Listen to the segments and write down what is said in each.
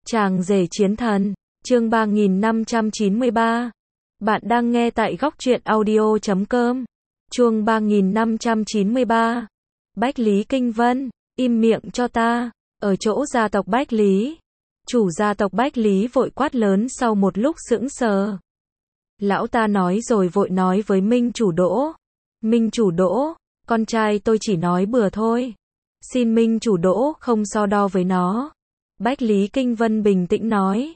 Chàng rể chiến thần, chương 3593. Bạn đang nghe tại góc truyện audio.com. Chương 3593. Bách Lý Kinh Vân, im miệng cho ta. Ở chỗ gia tộc Bách Lý, chủ gia tộc Bách Lý vội quát lớn sau một lúc sững sờ. Lão ta nói rồi vội nói với Minh chủ Đỗ. Minh chủ Đỗ, con trai tôi chỉ nói bừa thôi. Xin Minh chủ Đỗ không so đo với nó. Bách Lý Kinh Vân bình tĩnh nói.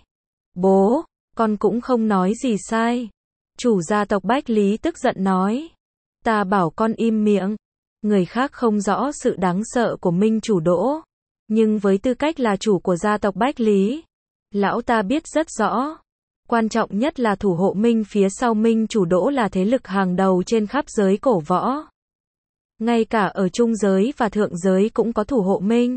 Bố, con cũng không nói gì sai. Chủ gia tộc Bách Lý tức giận nói. Ta bảo con im miệng. Người khác không rõ sự đáng sợ của Minh chủ Đỗ. Nhưng với tư cách là chủ của gia tộc Bách Lý, lão ta biết rất rõ. Quan trọng nhất là thủ hộ Minh phía sau Minh chủ Đỗ là thế lực hàng đầu trên khắp giới cổ võ. Ngay cả ở trung giới và thượng giới cũng có thủ hộ Minh.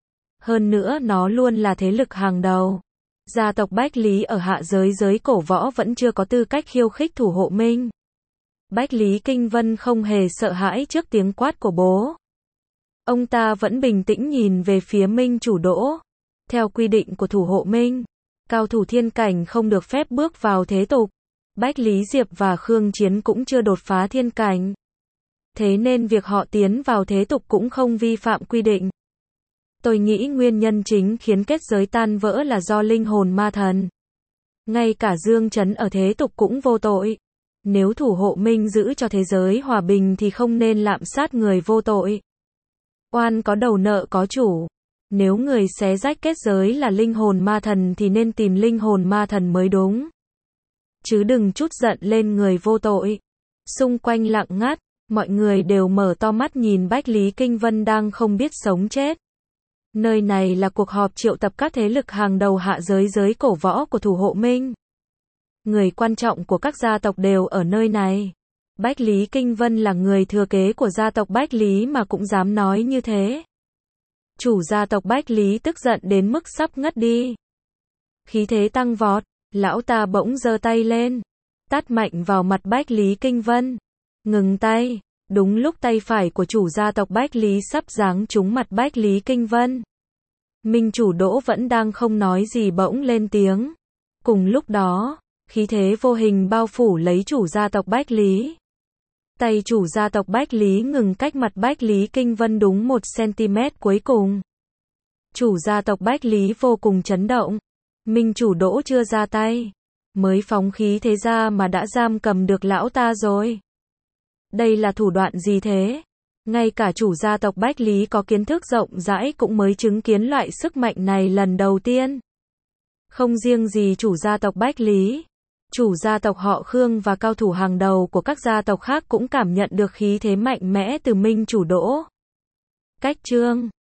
Hơn nữa nó luôn là thế lực hàng đầu. Gia tộc Bách Lý ở hạ giới giới cổ võ vẫn chưa có tư cách khiêu khích thủ hộ Minh. Bách Lý Kinh Vân không hề sợ hãi trước tiếng quát của bố. Ông ta vẫn bình tĩnh nhìn về phía Minh chủ Đỗ. Theo quy định của thủ hộ Minh, cao thủ thiên cảnh không được phép bước vào thế tục. Bách Lý Diệp và Khương Chiến cũng chưa đột phá thiên cảnh. Thế nên việc họ tiến vào thế tục cũng không vi phạm quy định. Tôi nghĩ nguyên nhân chính khiến kết giới tan vỡ là do linh hồn ma thần. Ngay cả Dương Chấn ở thế tục cũng vô tội. Nếu thủ hộ Minh giữ cho thế giới hòa bình thì không nên lạm sát người vô tội. Oan có đầu nợ có chủ. Nếu người xé rách kết giới là linh hồn ma thần thì nên tìm linh hồn ma thần mới đúng. Chứ đừng trút giận lên người vô tội. Xung quanh lặng ngắt, mọi người đều mở to mắt nhìn Bách Lý Kinh Vân đang không biết sống chết. Nơi này là cuộc họp triệu tập các thế lực hàng đầu hạ giới giới cổ võ của thủ hộ Minh. Người quan trọng của các gia tộc đều ở nơi này. Bách Lý Kinh Vân là người thừa kế của gia tộc Bách Lý mà cũng dám nói như thế. Chủ gia tộc Bách Lý tức giận đến mức sắp ngất đi. Khí thế tăng vọt, lão ta bỗng giơ tay lên, tát mạnh vào mặt Bách Lý Kinh Vân. Ngừng tay. Đúng lúc tay phải của chủ gia tộc Bách Lý sắp giáng trúng mặt Bách Lý Kinh Vân. Minh chủ Đỗ vẫn đang không nói gì bỗng lên tiếng. Cùng lúc đó, khí thế vô hình bao phủ lấy chủ gia tộc Bách Lý. Tay chủ gia tộc Bách Lý ngừng cách mặt Bách Lý Kinh Vân đúng 1 cm cuối cùng. Chủ gia tộc Bách Lý vô cùng chấn động. Minh chủ Đỗ chưa ra tay, mới phóng khí thế ra mà đã giam cầm được lão ta rồi. Đây là thủ đoạn gì thế? Ngay cả chủ gia tộc Bách Lý có kiến thức rộng rãi cũng mới chứng kiến loại sức mạnh này lần đầu tiên. Không riêng gì chủ gia tộc Bách Lý, chủ gia tộc họ Khương và cao thủ hàng đầu của các gia tộc khác cũng cảm nhận được khí thế mạnh mẽ từ Minh chủ Đỗ. Cách chương